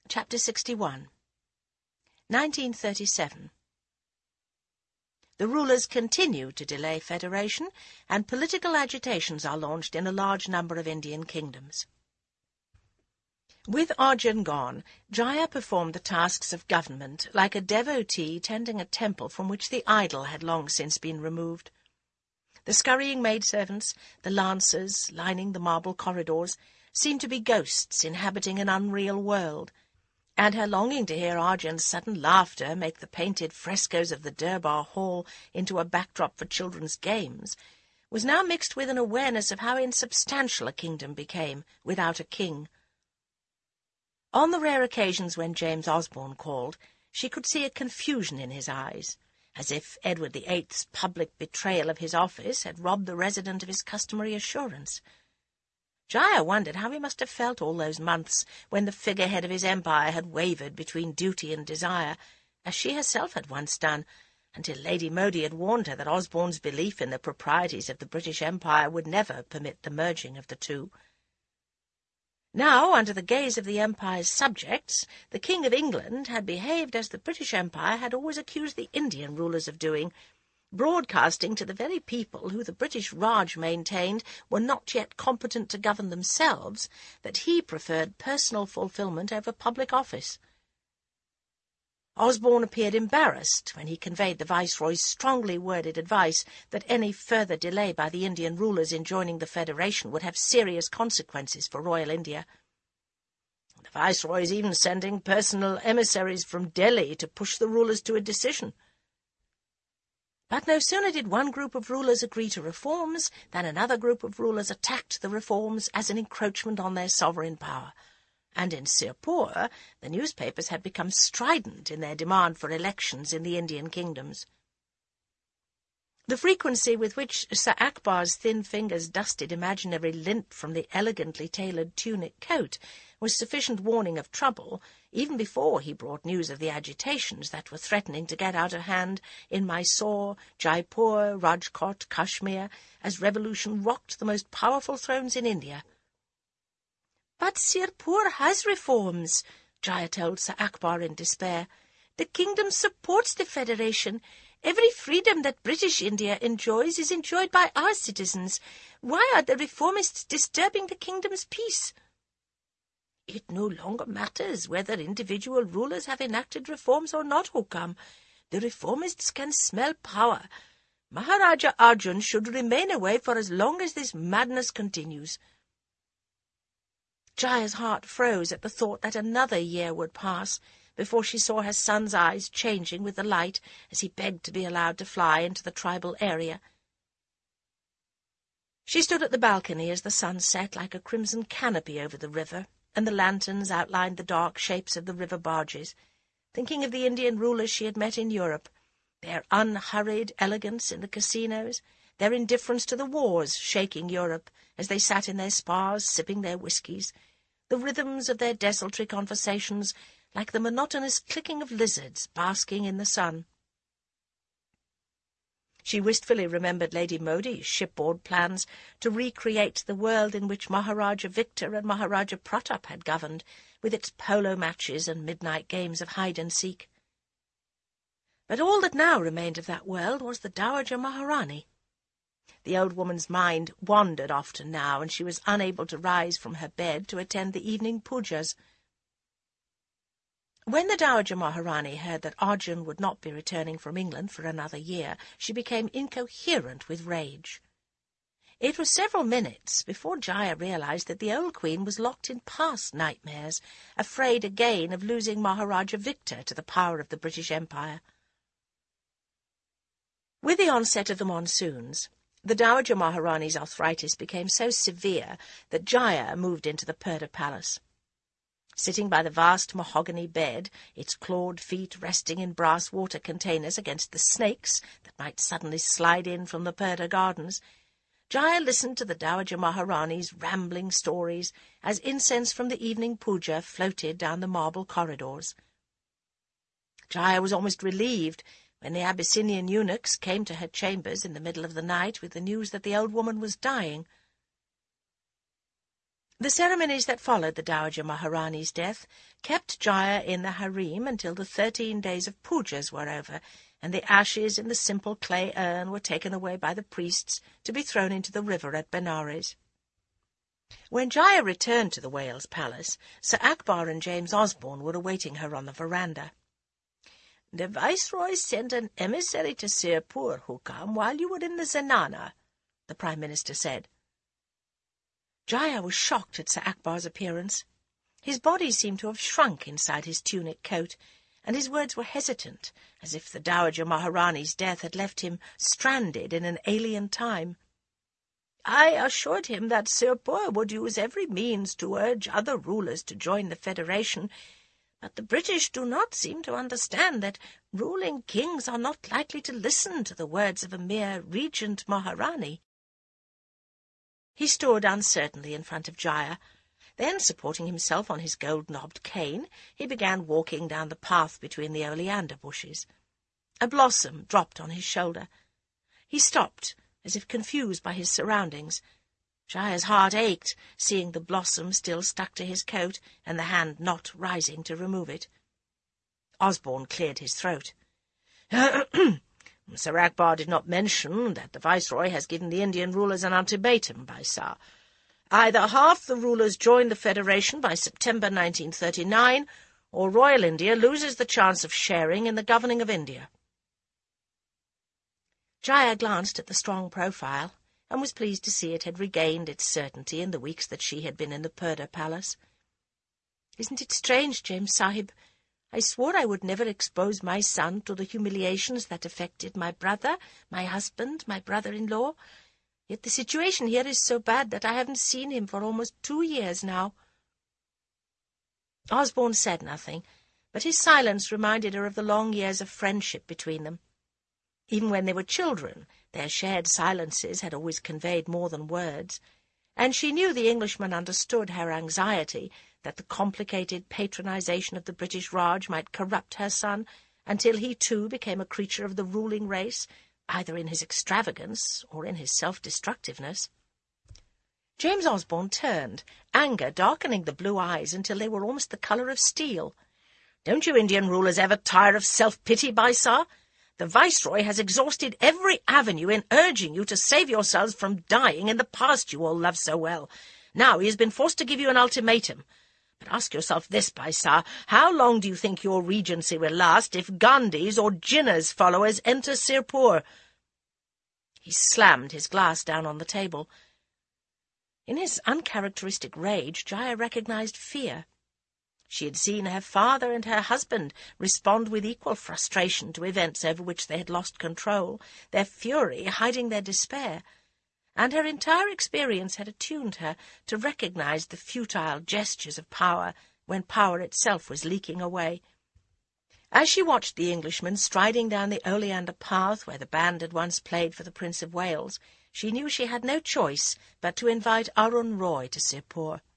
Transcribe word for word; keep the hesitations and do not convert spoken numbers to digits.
Chapter sixty-one. nineteen thirty-seven. The rulers continue to delay federation, and political agitations are launched in a large number of Indian kingdoms. With Arjun gone, Jaya performed the tasks of government like a devotee tending a temple from which the idol had long since been removed. The scurrying maidservants, the lancers lining the marble corridors, seemed to be ghosts inhabiting an unreal world, and her longing to hear Arjun's sudden laughter make the painted frescoes of the Durbar Hall into a backdrop for children's games was now mixed with an awareness of how insubstantial a kingdom became without a king. On the rare occasions when James Osborne called, she could see a confusion in his eyes, as if Edward the Eighth's public betrayal of his office had robbed the resident of his customary assurance. Jaya wondered how he must have felt all those months when the figurehead of his empire had wavered between duty and desire, as she herself had once done, until Lady Modi had warned her that Osborne's belief in the proprieties of the British Empire would never permit the merging of the two. Now, under the gaze of the Empire's subjects, the King of England had behaved as the British Empire had always accused the Indian rulers of doing, broadcasting to the very people who the British Raj maintained were not yet competent to govern themselves that he preferred personal fulfilment over public office. Osborne appeared embarrassed when he conveyed the Viceroy's strongly worded advice that any further delay by the Indian rulers in joining the Federation would have serious consequences for Royal India. The Viceroy is even sending personal emissaries from Delhi to push the rulers to a decision. But no sooner did one group of rulers agree to reforms than another group of rulers attacked the reforms as an encroachment on their sovereign power, and in Sirpur the newspapers had become strident in their demand for elections in the Indian kingdoms. The frequency with which Sir Akbar's thin fingers dusted imaginary lint from the elegantly tailored tunic coat was sufficient warning of trouble, even before he brought news of the agitations that were threatening to get out of hand in Mysore, Jaipur, Rajkot, Kashmir, as revolution rocked the most powerful thrones in India. "But Sirpur has reforms," Jaya told Sir Akbar in despair. "The kingdom supports the Federation. Every freedom that British India enjoys is enjoyed by our citizens. Why are the reformists disturbing the kingdom's peace?" "It no longer matters whether individual rulers have enacted reforms or not, Hukam. The reformists can smell power. Maharaja Arjun should remain away for as long as this madness continues." Jaya's heart froze at the thought that another year would pass before she saw her son's eyes changing with the light as he begged to be allowed to fly into the tribal area. She stood at the balcony as the sun set like a crimson canopy over the river, and the lanterns outlined the dark shapes of the river barges, thinking of the Indian rulers she had met in Europe, their unhurried elegance in the casinos, their indifference to the wars shaking Europe as they sat in their spas sipping their whiskies, the rhythms of their desultory conversations like the monotonous clicking of lizards basking in the sun. She wistfully remembered Lady Modi's shipboard plans to recreate the world in which Maharaja Victor and Maharaja Pratap had governed, with its polo matches and midnight games of hide-and-seek. But all that now remained of that world was the Dowager Maharani. The old woman's mind wandered often now, and she was unable to rise from her bed to attend the evening pujas. When the Dowager Maharani heard that Arjun would not be returning from England for another year, she became incoherent with rage. It was several minutes before Jaya realized that the old queen was locked in past nightmares, afraid again of losing Maharaja Victor to the power of the British Empire. With the onset of the monsoons, the Dowager Maharani's arthritis became so severe that Jaya moved into the Purdah Palace. Sitting by the vast mahogany bed, its clawed feet resting in brass water containers against the snakes that might suddenly slide in from the Purdah gardens, Jaya listened to the Dowager Maharani's rambling stories as incense from the evening puja floated down the marble corridors. Jaya was almost relieved when the Abyssinian eunuchs came to her chambers in the middle of the night with the news that the old woman was dying. The ceremonies that followed the Dowager Maharani's death kept Jaya in the harem until the thirteen days of pujas were over, and the ashes in the simple clay urn were taken away by the priests to be thrown into the river at Benares. When Jaya returned to the Wales Palace, Sir Akbar and James Osborne were awaiting her on the veranda. "The Viceroy sent an emissary to Sirpur, Hukam, while you were in the Zenana," the Prime Minister said. Jaya was shocked at Sir Akbar's appearance. His body seemed to have shrunk inside his tunic coat, and his words were hesitant, as if the Dowager Maharani's death had left him stranded in an alien time. "I assured him that Sirpur would use every means to urge other rulers to join the Federation, but the British do not seem to understand that ruling kings are not likely to listen to the words of a mere regent Maharani." He stood uncertainly in front of Jaya. Then, supporting himself on his gold-knobbed cane, he began walking down the path between the oleander bushes. A blossom dropped on his shoulder. He stopped, as if confused by his surroundings. Jaya's heart ached, seeing the blossom still stuck to his coat and the hand not rising to remove it. Osborne cleared his throat. "Sir Akbar did not mention that the Viceroy has given the Indian rulers an ultimatum, Baisar. Either half the rulers join the Federation by September nineteen thirty-nine, or Royal India loses the chance of sharing in the governing of India." Jaya glanced at the strong profile, and was pleased to see it had regained its certainty in the weeks that she had been in the Purdah Palace. "Isn't it strange, James Sahib? I swore I would never expose my son to the humiliations that affected my brother, my husband, my brother-in-law. Yet the situation here is so bad that I haven't seen him for almost two years now." Osborne said nothing, but his silence reminded her of the long years of friendship between them. Even when they were children, their shared silences had always conveyed more than words, and she knew the Englishman understood her anxiety that the complicated patronization of the British Raj might corrupt her son until he too became a creature of the ruling race, either in his extravagance or in his self-destructiveness. James Osborne turned, anger darkening the blue eyes until they were almost the colour of steel. "Don't you Indian rulers ever tire of self-pity, Baisar? The Viceroy has exhausted every avenue in urging you to save yourselves from dying in the past you all love so well. Now he has been forced to give you an ultimatum. But ask yourself this, Baisar, how long do you think your regency will last if Gandhi's or Jinnah's followers enter Sirpur?" He slammed his glass down on the table. In his uncharacteristic rage, Jaya recognized fear. She had seen her father and her husband respond with equal frustration to events over which they had lost control, their fury hiding their despair, and her entire experience had attuned her to recognize the futile gestures of power when power itself was leaking away. As she watched the Englishman striding down the oleander path where the band had once played for the Prince of Wales, she knew she had no choice but to invite Arun Roy to Sirpur.